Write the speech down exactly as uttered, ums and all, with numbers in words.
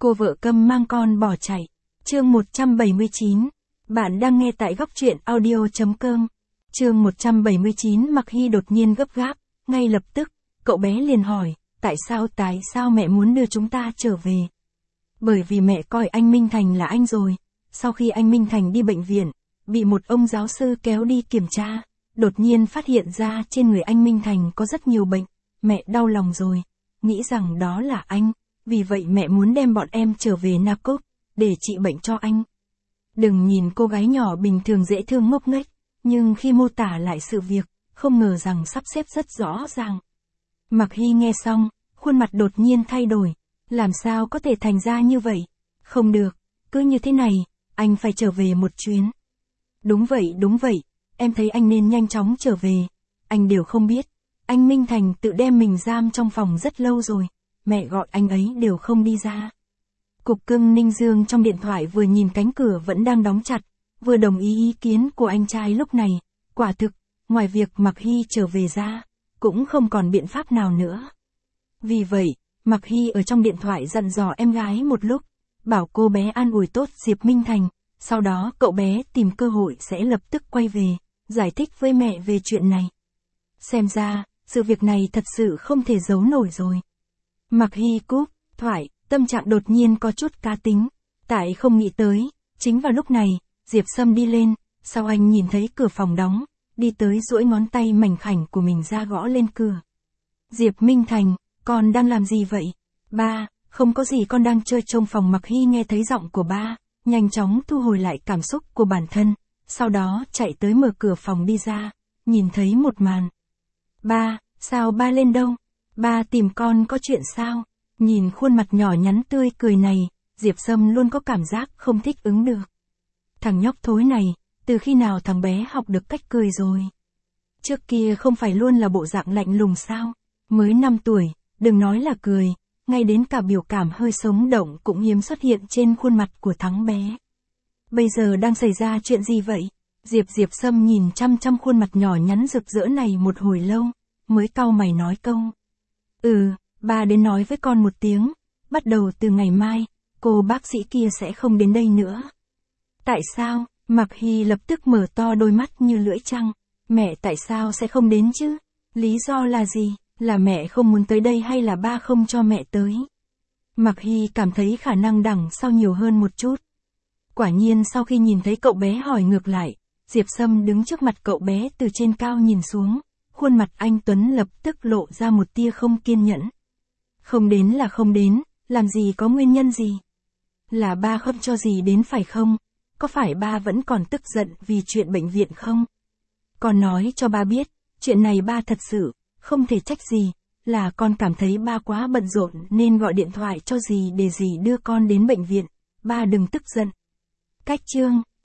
Cô vợ câm mang con bỏ chạy. Chương một trăm bảy mươi chín. Bạn đang nghe tại góc truyện audio chấm com. Chương một trăm bảy mươi chín. Mặc Hy đột nhiên gấp gáp, ngay lập tức, cậu bé liền hỏi, tại sao tại sao mẹ muốn đưa chúng ta trở về? Bởi vì mẹ coi anh Minh Thành là anh rồi. Sau khi anh Minh Thành đi bệnh viện, bị một ông giáo sư kéo đi kiểm tra, đột nhiên phát hiện ra trên người anh Minh Thành có rất nhiều bệnh, mẹ đau lòng rồi, nghĩ rằng đó là anh, vì vậy mẹ muốn đem bọn em trở về Nam Cốc, để trị bệnh cho anh. Đừng nhìn cô gái nhỏ bình thường dễ thương ngốc nghếch, nhưng khi mô tả lại sự việc, không ngờ rằng sắp xếp rất rõ ràng. Mặc Hy nghe xong, khuôn mặt đột nhiên thay đổi, làm sao có thể thành ra như vậy? Không được, cứ như thế này, anh phải trở về một chuyến. Đúng vậy đúng vậy, em thấy anh nên nhanh chóng trở về, anh đều không biết. Anh Minh Thành tự đem mình giam trong phòng rất lâu rồi, mẹ gọi anh ấy đều không đi ra. Cục Cưng Ninh Dương trong điện thoại vừa nhìn cánh cửa vẫn đang đóng chặt, vừa đồng ý ý kiến của anh trai lúc này, quả thực, ngoài việc Mặc Hy trở về ra, cũng không còn biện pháp nào nữa. Vì vậy, Mặc Hy ở trong điện thoại dặn dò em gái một lúc, bảo cô bé an ủi tốt Diệp Minh Thành, sau đó cậu bé tìm cơ hội sẽ lập tức quay về, giải thích với mẹ về chuyện này. Xem ra, sự việc này thật sự không thể giấu nổi rồi. Mặc Hy cúp thoại, tâm trạng đột nhiên có chút cá tính, tại không nghĩ tới, chính vào lúc này, Diệp Sâm đi lên, sau anh nhìn thấy cửa phòng đóng, đi tới duỗi ngón tay mảnh khảnh của mình ra gõ lên cửa. Diệp Minh Thành, con đang làm gì vậy? Ba, không có gì, con đang chơi trong phòng. Mặc Hy nghe thấy giọng của ba, nhanh chóng thu hồi lại cảm xúc của bản thân, sau đó chạy tới mở cửa phòng đi ra, nhìn thấy một màn. Ba, sao ba lên đâu? Ba tìm con có chuyện sao? Nhìn khuôn mặt nhỏ nhắn tươi cười này, Diệp Sâm luôn có cảm giác không thích ứng được. Thằng nhóc thối này, từ khi nào thằng bé học được cách cười rồi? Trước kia không phải luôn là bộ dạng lạnh lùng sao? Mới năm tuổi, đừng nói là cười, ngay đến cả biểu cảm hơi sống động cũng hiếm xuất hiện trên khuôn mặt của thằng bé. Bây giờ đang xảy ra chuyện gì vậy? Diệp Diệp Sâm nhìn chăm chăm khuôn mặt nhỏ nhắn rực rỡ này một hồi lâu, mới cau mày nói câu. Ừ, ba đến nói với con một tiếng, bắt đầu từ ngày mai, cô bác sĩ kia sẽ không đến đây nữa. Tại sao? Mặc Hy lập tức mở to đôi mắt như lưỡi trăng. Mẹ tại sao sẽ không đến chứ? Lý do là gì? Là mẹ không muốn tới đây hay là ba không cho mẹ tới? Mặc Hy cảm thấy khả năng đằng sau nhiều hơn một chút. Quả nhiên sau khi nhìn thấy cậu bé hỏi ngược lại, Diệp Sâm đứng trước mặt cậu bé từ trên cao nhìn xuống, khuôn mặt anh Tuấn lập tức lộ ra một tia không kiên nhẫn. Không đến là không đến, làm gì có nguyên nhân gì? Là ba không cho gì đến phải không? Có phải ba vẫn còn tức giận vì chuyện bệnh viện không? Con nói cho ba biết, chuyện này ba thật sự không thể trách gì, là con cảm thấy ba quá bận rộn nên gọi điện thoại cho dì để dì đưa con đến bệnh viện, ba đừng tức giận. Cách chương